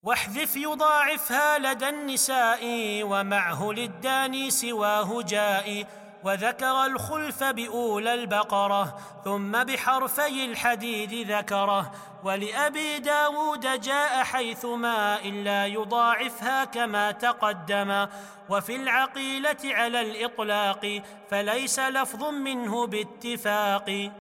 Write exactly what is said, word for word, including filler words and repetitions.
واحذف يضاعفها لدى النساء ومعه للداني سواه جاء. وذكر الخلف بأولى البقرة ثم بحرفي الحديد ذكره. ولأبي داود جاء حيثما إلا يضاعفها كما تقدم. وفي العقيلة على الإطلاق فليس لفظ منه باتفاق.